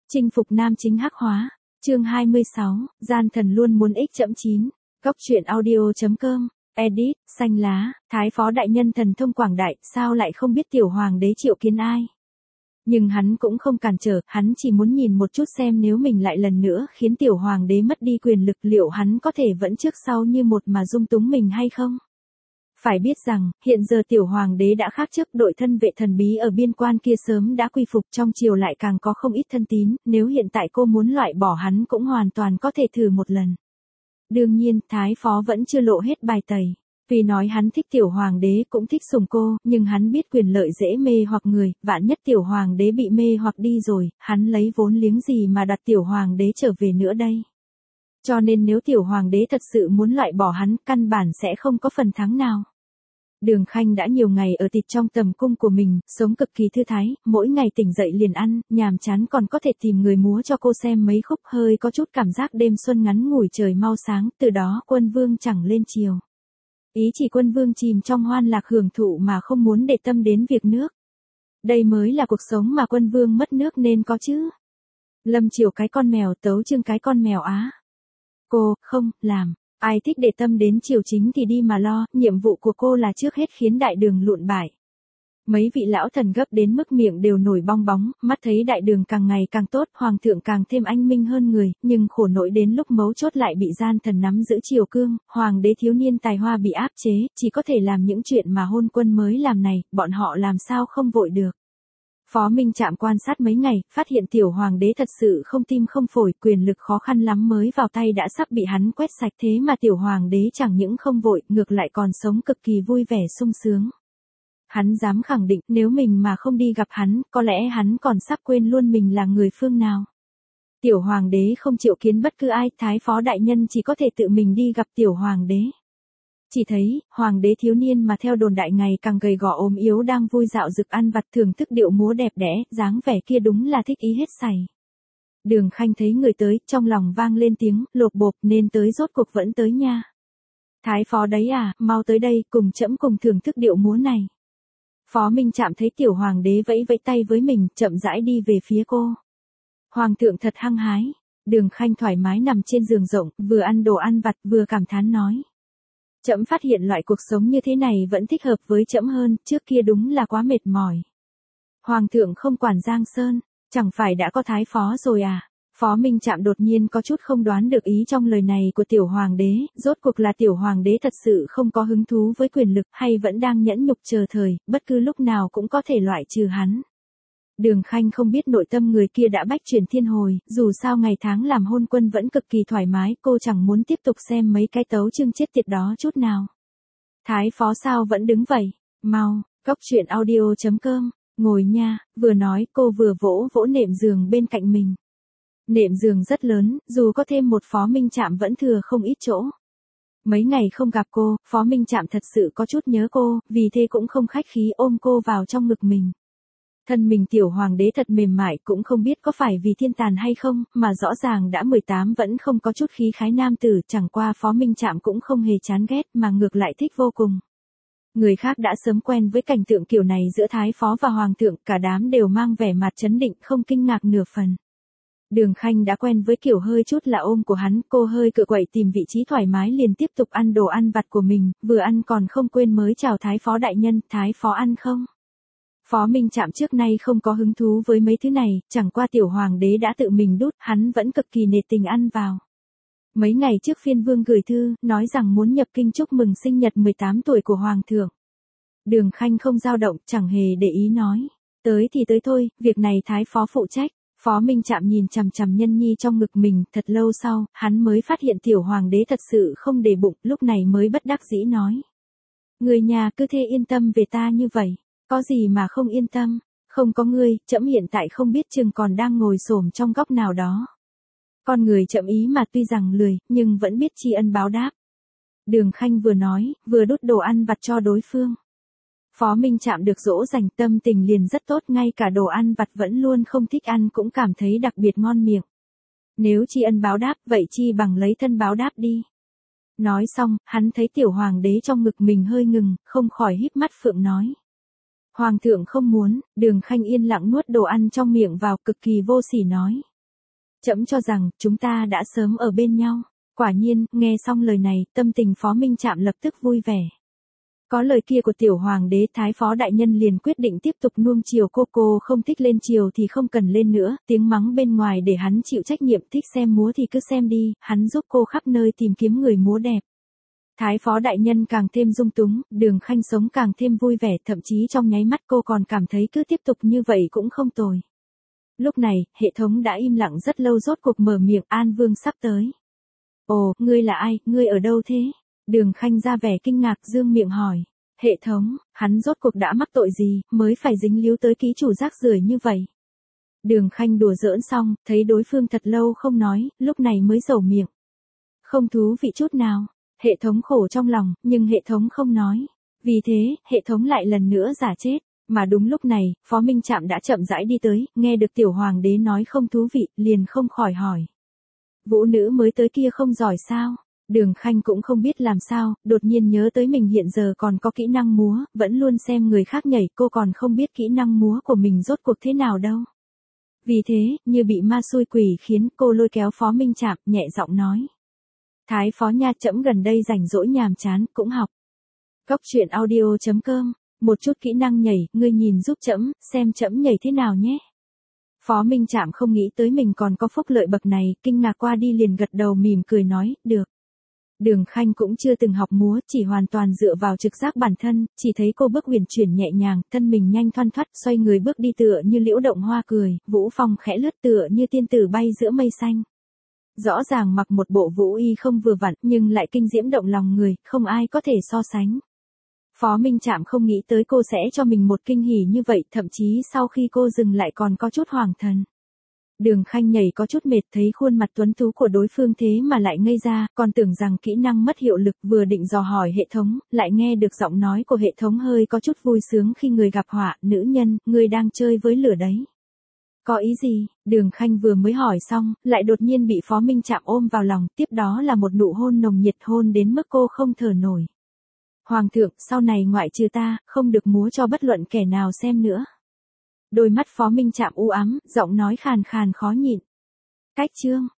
Chinh phục nam chính hắc hóa. Chương 26, gian thần luôn muốn x.9. Góc truyện audio.com. Edit, xanh lá, thái phó đại nhân thần thông quảng đại, sao lại không biết tiểu hoàng đế triệu kiến ai. Nhưng hắn cũng không cản trở, hắn chỉ muốn nhìn một chút xem nếu mình lại lần nữa khiến tiểu hoàng đế mất đi quyền lực liệu hắn có thể vẫn trước sau như một mà dung túng mình hay không. Phải biết rằng, hiện giờ tiểu hoàng đế đã khác trước, đội thân vệ thần bí ở biên quan kia sớm đã quy phục, trong triều lại càng có không ít thân tín, nếu hiện tại cô muốn loại bỏ hắn cũng hoàn toàn có thể thử một lần. Đương nhiên, thái phó vẫn chưa lộ hết bài tẩy. Vì nói hắn thích tiểu hoàng đế cũng thích sủng cô, nhưng hắn biết quyền lợi dễ mê hoặc người, vạn nhất tiểu hoàng đế bị mê hoặc đi rồi, hắn lấy vốn liếng gì mà đặt tiểu hoàng đế trở về nữa đây. Cho nên nếu tiểu hoàng đế thật sự muốn loại bỏ hắn, căn bản sẽ không có phần thắng nào. Đường Khanh đã nhiều ngày ở tịt trong tầm cung của mình, sống cực kỳ thư thái, mỗi ngày tỉnh dậy liền ăn, nhàm chán còn có thể tìm người múa cho cô xem mấy khúc, hơi có chút cảm giác đêm xuân ngắn ngủi trời mau sáng, từ đó Quân Vương chẳng lên chiều. Ý chỉ Quân Vương chìm trong hoan lạc hưởng thụ mà không muốn để tâm đến việc nước. Đây mới là cuộc sống mà Quân Vương mất nước nên có chứ. Lâm chiều cái con mèo, tấu chương cái con mèo á. Cô, không, làm. Ai thích để tâm đến triều chính thì đi mà lo, nhiệm vụ của cô là trước hết khiến đại đường lụn bại. Mấy vị lão thần gấp đến mức miệng đều nổi bong bóng, mắt thấy đại đường càng ngày càng tốt, hoàng thượng càng thêm anh minh hơn người, nhưng khổ nỗi đến lúc mấu chốt lại bị gian thần nắm giữ triều cương, hoàng đế thiếu niên tài hoa bị áp chế, chỉ có thể làm những chuyện mà hôn quân mới làm này, bọn họ làm sao không vội được. Phó Minh Trạm quan sát mấy ngày, phát hiện tiểu hoàng đế thật sự không tim không phổi, quyền lực khó khăn lắm mới vào tay đã sắp bị hắn quét sạch, thế mà tiểu hoàng đế chẳng những không vội, ngược lại còn sống cực kỳ vui vẻ sung sướng. Hắn dám khẳng định nếu mình mà không đi gặp hắn, có lẽ hắn còn sắp quên luôn mình là người phương nào. Tiểu hoàng đế không chịu kiến bất cứ ai, thái phó đại nhân chỉ có thể tự mình đi gặp tiểu hoàng đế. Chỉ thấy, hoàng đế thiếu niên mà theo đồn đại ngày càng gầy gò ốm yếu đang vui dạo rực ăn vặt thưởng thức điệu múa đẹp đẽ, dáng vẻ kia đúng là thích ý hết sảy. Đường Khanh thấy người tới, trong lòng vang lên tiếng, lột bộp nên tới rốt cuộc vẫn tới nha. Thái phó đấy à, mau tới đây, cùng trẫm cùng thưởng thức điệu múa này. Phó Minh Trạm thấy tiểu hoàng đế vẫy vẫy tay với mình, chậm rãi đi về phía cô. Hoàng thượng thật hăng hái. Đường Khanh thoải mái nằm trên giường rộng, vừa ăn đồ ăn vặt vừa cảm thán nói. Trẫm phát hiện loại cuộc sống như thế này vẫn thích hợp với trẫm hơn, trước kia đúng là quá mệt mỏi. Hoàng thượng không quản Giang Sơn, chẳng phải đã có thái phó rồi à? Phó Minh Trạm đột nhiên có chút không đoán được ý trong lời này của tiểu hoàng đế, rốt cuộc là tiểu hoàng đế thật sự không có hứng thú với quyền lực hay vẫn đang nhẫn nhục chờ thời, bất cứ lúc nào cũng có thể loại trừ hắn. Đường Khanh không biết nội tâm người kia đã bách chuyển thiên hồi, dù sao ngày tháng làm hôn quân vẫn cực kỳ thoải mái, cô chẳng muốn tiếp tục xem mấy cái tấu chương chết tiệt đó chút nào. Thái phó sao vẫn đứng vậy? Mau, góc truyện audio.com, ngồi nha, vừa nói cô vừa vỗ vỗ nệm giường bên cạnh mình. Nệm giường rất lớn, dù có thêm một Phó Minh Trạm vẫn thừa không ít chỗ. Mấy ngày không gặp cô, Phó Minh Trạm thật sự có chút nhớ cô, vì thế cũng không khách khí ôm cô vào trong ngực mình. Thân mình tiểu hoàng đế thật mềm mại, cũng không biết có phải vì thiên tàn hay không, mà rõ ràng đã 18 vẫn không có chút khí khái nam tử, chẳng qua Phó Minh Trạm cũng không hề chán ghét mà ngược lại thích vô cùng. Người khác đã sớm quen với cảnh tượng kiểu này giữa thái phó và hoàng thượng, cả đám đều mang vẻ mặt trấn định không kinh ngạc nửa phần. Đường Khanh đã quen với kiểu hơi chút là ôm của hắn, cô hơi cựa quậy tìm vị trí thoải mái liền tiếp tục ăn đồ ăn vặt của mình, vừa ăn còn không quên mới chào thái phó đại nhân, thái phó ăn không? Phó Minh Trạm trước nay không có hứng thú với mấy thứ này, chẳng qua tiểu hoàng đế đã tự mình đút, hắn vẫn cực kỳ nể tình ăn vào. Mấy ngày trước phiên vương gửi thư, nói rằng muốn nhập kinh chúc mừng sinh nhật 18 tuổi của hoàng thượng. Đường Khanh không dao động, chẳng hề để ý nói. Tới thì tới thôi, việc này thái phó phụ trách. Phó Minh Trạm nhìn chằm chằm nhân nhi trong ngực mình, thật lâu sau, hắn mới phát hiện tiểu hoàng đế thật sự không để bụng, lúc này mới bất đắc dĩ nói. Người nhà cứ thế yên tâm về ta như vậy, có gì mà không yên tâm, không có ngươi, trẫm hiện tại không biết chừng còn đang ngồi xổm trong góc nào đó. Con người chậm ý mà tuy rằng lười, nhưng vẫn biết tri ân báo đáp. Đường Khanh vừa nói, vừa đút đồ ăn vặt cho đối phương. Phó Minh Trạm được dỗ dành tâm tình liền rất tốt, ngay cả đồ ăn vặt vẫn luôn không thích ăn cũng cảm thấy đặc biệt ngon miệng. Nếu tri ân báo đáp, vậy chi bằng lấy thân báo đáp đi. Nói xong, hắn thấy tiểu hoàng đế trong ngực mình hơi ngừng, không khỏi híp mắt phượng nói. Hoàng thượng không muốn, Đường Khanh yên lặng nuốt đồ ăn trong miệng vào, cực kỳ vô sỉ nói. Trẫm cho rằng, chúng ta đã sớm ở bên nhau. Quả nhiên, nghe xong lời này, tâm tình Phó Minh Trạm lập tức vui vẻ. Có lời kia của tiểu hoàng đế, Thái Phó đại nhân liền quyết định tiếp tục nuông chiều cô không thích lên chiều thì không cần lên nữa, tiếng mắng bên ngoài để hắn chịu trách nhiệm, thích xem múa thì cứ xem đi, hắn giúp cô khắp nơi tìm kiếm người múa đẹp. Thái Phó đại nhân càng thêm dung túng, Đường Khanh sống càng thêm vui vẻ, thậm chí trong nháy mắt cô còn cảm thấy cứ tiếp tục như vậy cũng không tồi. Lúc này, hệ thống đã im lặng rất lâu rốt cuộc mở miệng, An Vương sắp tới. Ồ, ngươi là ai, ngươi ở đâu thế? Đường Khanh ra vẻ kinh ngạc dương miệng hỏi. Hệ thống, hắn rốt cuộc đã mắc tội gì, mới phải dính líu tới ký chủ rác rưởi như vậy? Đường Khanh đùa giỡn xong, thấy đối phương thật lâu không nói, lúc này mới dầu miệng. Không thú vị chút nào, hệ thống khổ trong lòng, nhưng hệ thống không nói. Vì thế, hệ thống lại lần nữa giả chết. Mà đúng lúc này, Phó Minh Trạm đã chậm rãi đi tới, nghe được tiểu hoàng đế nói không thú vị, liền không khỏi hỏi. Vũ nữ mới tới kia không giỏi sao? Đường Khanh cũng không biết làm sao, đột nhiên nhớ tới mình hiện giờ còn có kỹ năng múa, vẫn luôn xem người khác nhảy, cô còn không biết kỹ năng múa của mình rốt cuộc thế nào đâu. Vì thế, như bị ma xui quỷ khiến cô lôi kéo Phó Minh Trạm, nhẹ giọng nói. Thái Phó nha, trẫm gần đây rảnh rỗi nhàm chán, cũng học. Cóc truyện audio.com, một chút kỹ năng nhảy, ngươi nhìn giúp trẫm, xem trẫm nhảy thế nào nhé. Phó Minh Trạm không nghĩ tới mình còn có phúc lợi bậc này, kinh ngạc qua đi liền gật đầu mỉm cười nói, được. Đường Khanh cũng chưa từng học múa, chỉ hoàn toàn dựa vào trực giác bản thân, chỉ thấy cô bước huyền chuyển nhẹ nhàng, thân mình nhanh thoăn thoắt, xoay người bước đi tựa như liễu động hoa cười, vũ phong khẽ lướt tựa như tiên tử bay giữa mây xanh. Rõ ràng mặc một bộ vũ y không vừa vặn, nhưng lại kinh diễm động lòng người, không ai có thể so sánh. Phó Minh Trạm không nghĩ tới cô sẽ cho mình một kinh hỉ như vậy, thậm chí sau khi cô dừng lại còn có chút hoàng thần. Đường Khanh nhảy có chút mệt, thấy khuôn mặt tuấn tú của đối phương thế mà lại ngây ra, còn tưởng rằng kỹ năng mất hiệu lực, vừa định dò hỏi hệ thống, lại nghe được giọng nói của hệ thống hơi có chút vui sướng khi người gặp họa, nữ nhân, người đang chơi với lửa đấy. Có ý gì? Đường Khanh vừa mới hỏi xong, lại đột nhiên bị Phó Minh Trạm ôm vào lòng, tiếp đó là một nụ hôn nồng nhiệt, hôn đến mức cô không thở nổi. Hoàng thượng, sau này ngoại trừ ta, không được múa cho bất luận kẻ nào xem nữa. Đôi mắt Phó Minh Trạm u ám, giọng nói khàn khàn khó nhịn. Cách chương.